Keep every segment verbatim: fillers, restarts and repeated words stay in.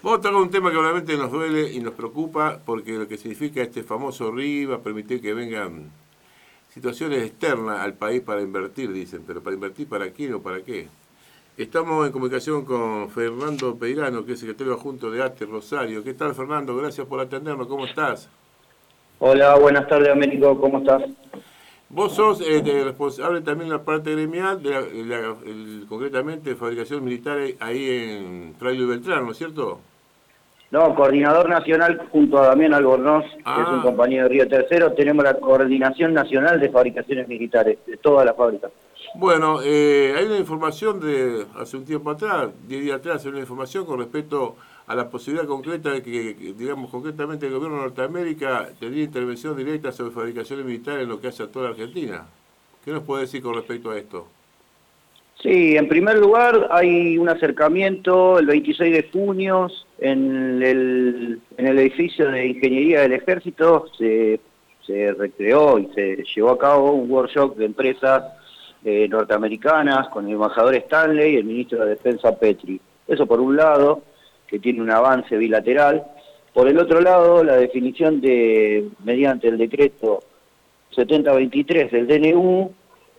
Vamos a tocar un tema que obviamente nos duele y nos preocupa porque lo que significa este famoso R I V, a permitir que vengan situaciones externas al país para invertir, dicen, pero ¿para invertir para quién o para qué? Estamos en comunicación con Fernando Peirano, que es secretario adjunto de ATE Rosario. ¿Qué tal, Fernando? Gracias por atendernos. ¿Cómo estás? Hola, buenas tardes, Américo, ¿cómo estás? Vos sos eh, de responsable también de la parte gremial, de la, de la, el, concretamente de fabricación militar ahí en Fraile y Beltrán, ¿no es cierto? No, coordinador nacional junto a Damián Albornoz, que es un Ah, compañero de Río Tercero, tenemos la coordinación nacional de fabricaciones militares, de todas las fábricas. bueno, eh, hay una información de hace un tiempo atrás, diez días atrás, hay una información con respecto a la posibilidad concreta de que, que, digamos, concretamente el gobierno de Norteamérica tendría intervención directa sobre fabricaciones militares en lo que hace a toda la Argentina. ¿Qué nos puede decir con respecto a esto? Sí, en primer lugar hay un acercamiento el veintiséis de junio en el, en el edificio de Ingeniería del Ejército, se, se recreó y se llevó a cabo un workshop de empresas eh, norteamericanas con el embajador Stanley y el ministro de Defensa Petri. Eso por un lado, que tiene un avance bilateral. Por el otro lado, la definición de, mediante el decreto setenta veintitrés del D N U,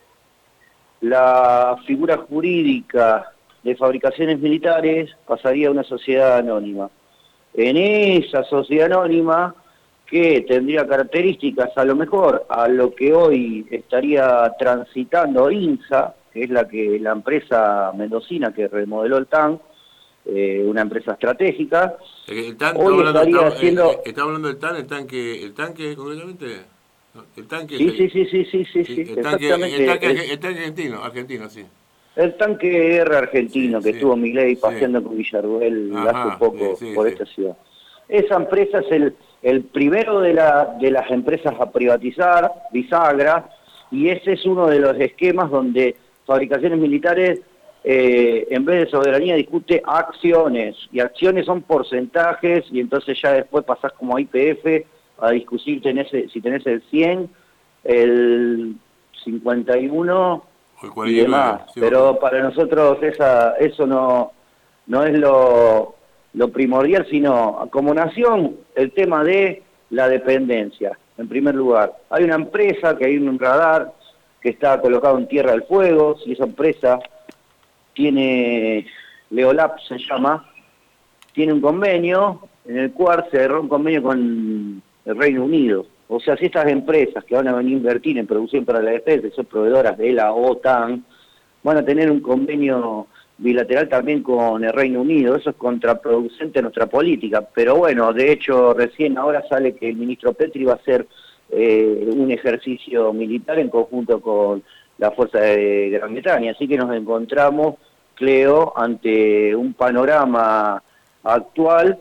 la figura jurídica de fabricaciones militares pasaría a una sociedad anónima. En esa sociedad anónima, que tendría características a lo mejor a lo que hoy estaría transitando INSA, que es la que la empresa mendocina que remodeló el T A N, eh, una empresa estratégica, El TAN, hoy estamos hablando, estaría estamos, eh, eh, haciendo... estamos hablando del TAN, el tanque, el tanque concretamente, no, el tanque es Sí, el, sí, sí, sí, sí, sí, sí, sí, el tanque, el tanque, exactamente. el tanque argentino, argentino, sí, El tanque de guerra sí, argentino que sí, estuvo Milei sí, paseando con Villarruel hace ajá, sí, poco sí, por sí. esta ciudad. Esa empresa es el, el primero de, la, de las empresas a privatizar, bisagra, y ese es uno de los esquemas donde fabricaciones militares, eh, en vez de soberanía, discute acciones, y acciones son porcentajes, y entonces ya después pasás como a I P F a discutir tenés, si tenés el cien, el cincuenta y uno O el y cuarenta y nueve, demás, sí, porque, pero para nosotros esa, eso no, no es lo, lo primordial, sino como nación el tema de la dependencia, en primer lugar. Hay una empresa que hay un radar que está colocado en Tierra del Fuego, si esa empresa tiene, Leolab se llama, tiene un convenio en el cual se cerró un convenio con el Reino Unido. O sea, si estas empresas que van a venir a invertir en producción para la defensa, que son proveedoras de la OTAN, van a tener un convenio bilateral también con el Reino Unido. Eso es contraproducente a nuestra política. Pero bueno, de hecho, recién ahora sale que el ministro Petri va a hacer eh, un ejercicio militar en conjunto con la Fuerza de Gran Bretaña. Así que nos encontramos, Cleo, ante un panorama actual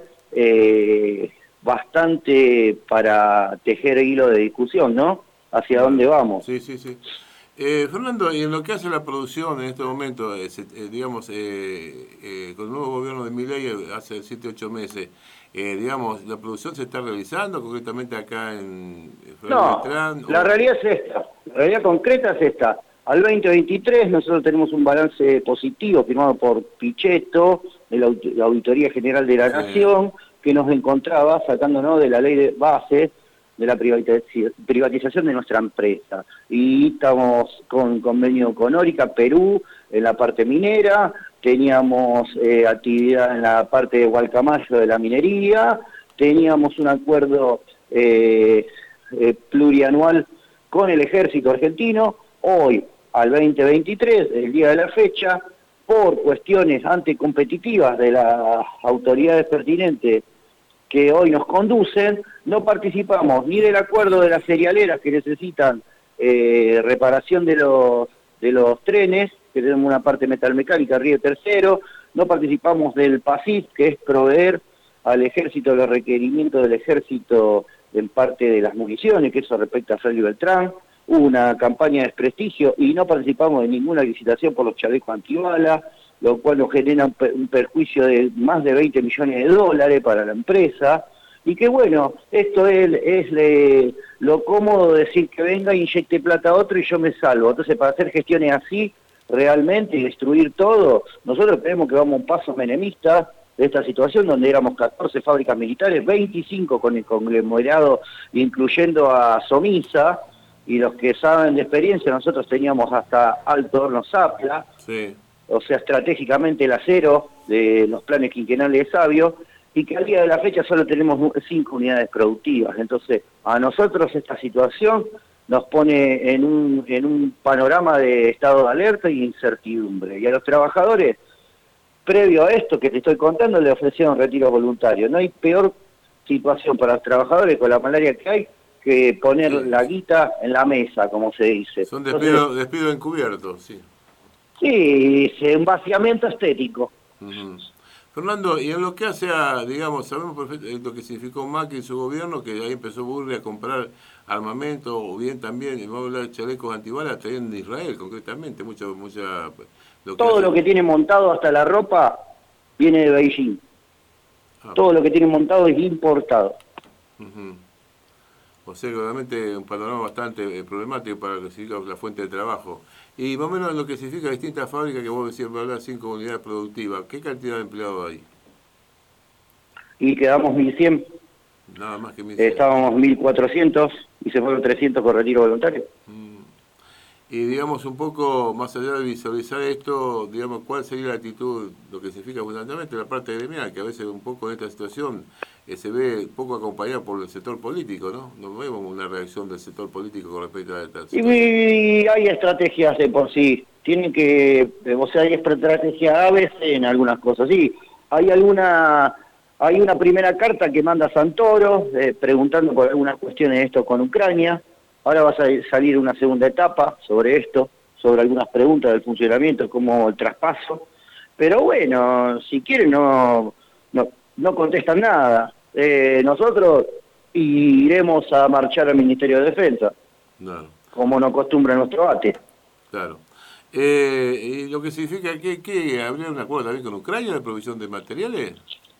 eh, bastante para tejer hilo de discusión, ¿no? ¿Hacia dónde claro, vamos? sí, sí, sí. Eh, Fernando, y en lo que hace la producción en este momento, eh, se- eh, digamos, eh, eh, con el nuevo gobierno de Milei eh, hace siete ocho meses, eh, digamos, ¿la producción se está realizando concretamente acá en Fray No, Beltrán? la O, realidad es esta, la realidad concreta es esta. Al veinte veintitrés nosotros tenemos un balance positivo firmado por Pichetto, de la, Aut- la Auditoría General de la sí, Nación, que nos encontraba sacándonos de la ley de base de la privatizaci- privatización de nuestra empresa. Y estamos con convenio con Orica, Perú, en la parte minera, teníamos eh, actividad en la parte de Gualcamayo de la minería, teníamos un acuerdo eh, eh, plurianual con el ejército argentino. Hoy, al veinte veintitrés, el día de la fecha, por cuestiones anticompetitivas de las autoridades pertinentes que hoy nos conducen, no participamos ni del acuerdo de las cerealeras que necesitan eh, reparación de los, de los trenes, que tenemos una parte metalmecánica, Río Tercero, no participamos del PASIF, que es proveer al ejército los requerimientos del ejército en parte de las municiones, que eso respecta a Fray Beltrán. Hubo una campaña de desprestigio y no participamos en ninguna licitación por los chalecos antibalas, lo cual nos genera un, per un perjuicio de más de veinte millones de dólares para la empresa. Y que bueno, esto es, es le, lo cómodo de decir que venga, inyecte plata a otro y yo me salvo. Entonces, para hacer gestiones así, realmente, y destruir todo, nosotros creemos que vamos a un paso menemista, de esta situación donde éramos catorce fábricas militares, veinticinco con el conglomerado, incluyendo a Somisa, y los que saben de experiencia, nosotros teníamos hasta Alto Horno Zapla, Sí. o sea, estratégicamente el acero de los planes quinquenales de Sabio, y que al día de la fecha solo tenemos cinco unidades productivas. Entonces, a nosotros esta situación nos pone en un, en un panorama de estado de alerta y incertidumbre. Y a los trabajadores, previo a esto que te estoy contando, le ofrecieron retiro voluntario. No hay peor situación para los trabajadores con la malaria que hay que poner Sí. la guita en la mesa, como se dice. Son Entonces, despidos despido encubiertos, sí. sí, es un vaciamiento estético. Uh-huh. Fernando, y en lo que hace a, digamos, sabemos perfectamente lo que significó Macri en su gobierno, que ahí empezó Burri a comprar armamento, o bien también, vamos a hablar de chalecos antibalas, traían de Israel concretamente, mucha, mucha... Lo Todo hace... lo que tiene montado hasta la ropa viene de Beijing. Ah. Todo lo que tiene montado es importado. Uh-huh. O sea, realmente un panorama bastante eh, problemático para lo que significa la fuente de trabajo. Y más o menos en lo que significa distintas fábricas, que vos decías, hablar cinco unidades productivas, ¿qué cantidad de empleados hay? Y quedamos mil cien. Nada más que mil cien. Estábamos mil cuatrocientos y se fueron trescientos por retiro voluntario. Mm. Y digamos un poco, más allá de visualizar esto, digamos, ¿cuál sería la actitud, lo que significa fundamentalmente la parte gremial, que a veces un poco en esta situación eh, se ve poco acompañada por el sector político, ¿no? No vemos una reacción del sector político con respecto a esta situación. Y hay estrategias de por sí, tienen que, o sea, hay estrategia a veces en algunas cosas, sí, hay alguna... Hay una primera carta que manda Santoro, eh, preguntando por algunas cuestiones de esto con Ucrania. Ahora va a salir una segunda etapa sobre esto, sobre algunas preguntas del funcionamiento, como el traspaso. Pero bueno, si quieren no, no, no contestan nada. Eh, nosotros iremos a marchar al Ministerio de Defensa, claro, como nos acostumbra nuestro ATE. Claro. Eh, ¿Y lo que significa que, que habría un acuerdo también con Ucrania de provisión de materiales?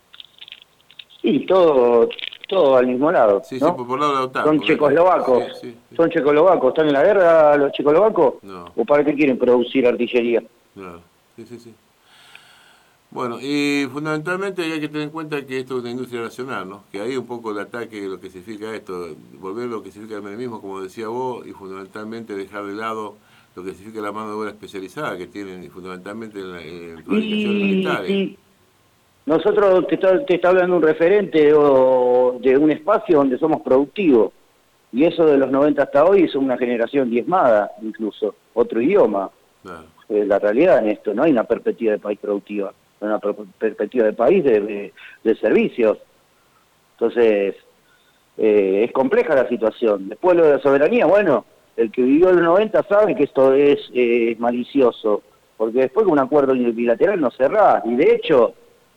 Y todo, todo al mismo lado, sí, ¿no? Sí, por, por lado de la OTAN. Son checoslovacos. Sí, sí, sí. Son checoslovacos. ¿Están en la guerra los checoslovacos? No. ¿O para qué quieren producir artillería? Claro, sí, sí, sí. Bueno, y fundamentalmente hay que tener en cuenta que esto es una industria nacional, ¿no? Que ahí un poco el ataque, lo que significa esto, volver lo que significa el menemismo, como decía vos, y fundamentalmente dejar de lado lo que significa la mano de obra especializada que tienen, y fundamentalmente en, en fabricaciones militares. Y nosotros te está, te está hablando un referente o de un espacio donde somos productivos, y eso de los noventa hasta hoy es una generación diezmada, incluso, otro idioma. Claro. Eh, la realidad en esto, no hay una perspectiva de país productiva, hay una per perspectiva de país de, de, de servicios. Entonces, eh, es compleja la situación. Después lo de la soberanía, bueno, el que vivió en los noventa sabe que esto es eh, malicioso, porque después con un acuerdo bilateral no cerrás, y de hecho...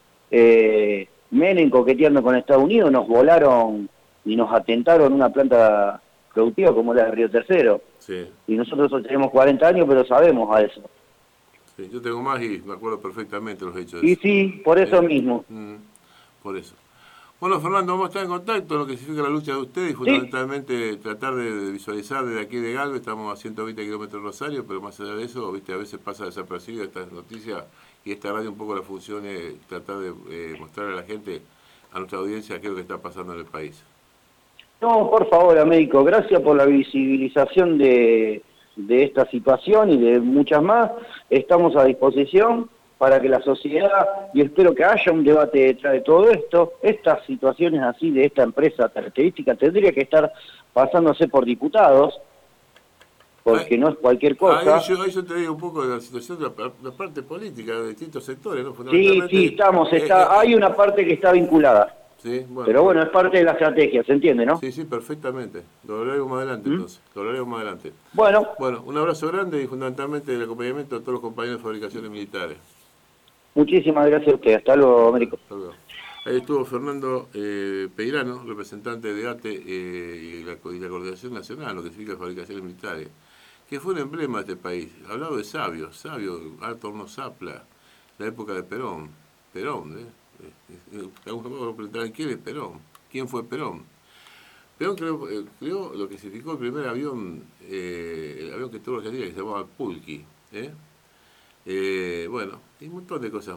Eh, Menem coqueteando con Estados Unidos nos volaron y nos atentaron una planta productiva como la de Río Tercero. Sí. Y nosotros tenemos cuarenta años, pero sabemos a eso. Sí, yo tengo más y me acuerdo perfectamente los hechos. Y sí, por eso sí. mismo. Mm, por eso. Bueno, Fernando, vamos a estar en contacto en lo que significa la lucha de ustedes y fundamentalmente sí. tratar de visualizar desde aquí de Galvez. Estamos a ciento veinte kilómetros de Rosario, pero más allá de eso, viste, a veces pasa desapercibida estas noticias y esta radio un poco la función es tratar de eh, mostrarle a la gente, a nuestra audiencia, qué es lo que está pasando en el país. No, por favor, Américo, gracias por la visibilización de, de esta situación y de muchas más. Estamos a disposición para que la sociedad, y espero que haya un debate detrás de todo esto, estas situaciones así de esta empresa característica tendría que estar pasándose por diputados, porque ay, no es cualquier cosa. Ahí yo, ahí yo te digo un poco de la situación de la, la parte política de distintos sectores, ¿no? Sí, sí, estamos, está, eh, hay una parte que está vinculada. Sí, bueno, pero bueno, es parte de la estrategia, ¿se entiende, no? Sí, sí, perfectamente. Lo hablaremos más adelante, ¿Mm? entonces. Lo hablaremos más adelante. Bueno. Bueno, un abrazo grande y fundamentalmente el acompañamiento de todos los compañeros de fabricaciones militares. Muchísimas gracias a usted. Hasta luego, Américo. Hasta luego. Ahí estuvo Fernando eh, Peirano, representante de ATE eh, y, la, y la Coordinación Nacional, lo que significa fabricaciones militares, que fue un emblema de este país. Hablaba de Sabio, Sabio, Alto Horno Zapla, la época de Perón. Perón, ¿eh? Algunos preguntarán quién es Perón, quién fue Perón. Perón creó, eh, creó lo que significó el primer avión, eh, el avión que tuvo Argentina, que se llamaba Pulqui. ¿eh? Eh, bueno, y un montón de cosas más.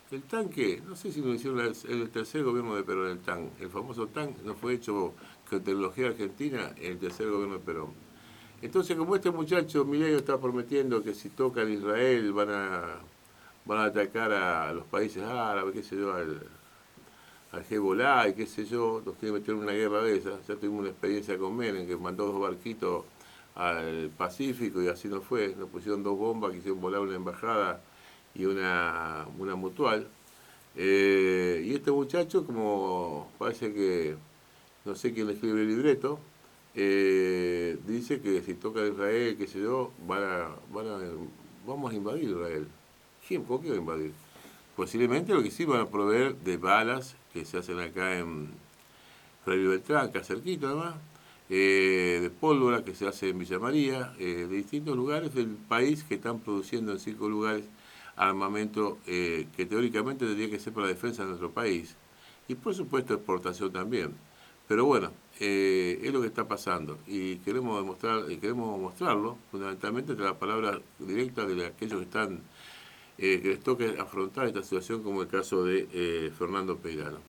El T A N, ¿qué? No sé si lo hicieron el, el tercer gobierno de Perón, el T A N. El famoso T A N no fue hecho con tecnología argentina en el tercer gobierno de Perón. Entonces, como este muchacho, Milei, está prometiendo que si tocan Israel van a, van a atacar a los países árabes, qué sé yo, al, al Hezbollah y qué sé yo, nos quiere meter en una guerra de esas. Ya tuvimos una experiencia con Menem, que mandó dos barquitos al Pacífico y así no fue. Nos pusieron dos bombas que hicieron volar una embajada y una, una mutual. Eh, y este muchacho, como parece que no sé quién le escribe el libreto, eh, dice que si toca Israel, qué sé yo, van a, van a, vamos a invadir Israel. ¿Quién? ¿Por qué va a invadir? Posiblemente lo que sí van a proveer de balas que se hacen acá en Fray Beltrán, acá cerquita además, eh, de pólvora que se hace en Villa María, eh, de distintos lugares del país que están produciendo en cinco lugares armamento eh, que teóricamente tendría que ser para la defensa de nuestro país y por supuesto exportación también. Pero bueno, eh, es lo que está pasando y queremos demostrar, y queremos mostrarlo fundamentalmente entre las palabras directas de aquellos que están eh, que les toque afrontar esta situación como el caso de eh, Fernando Peirano.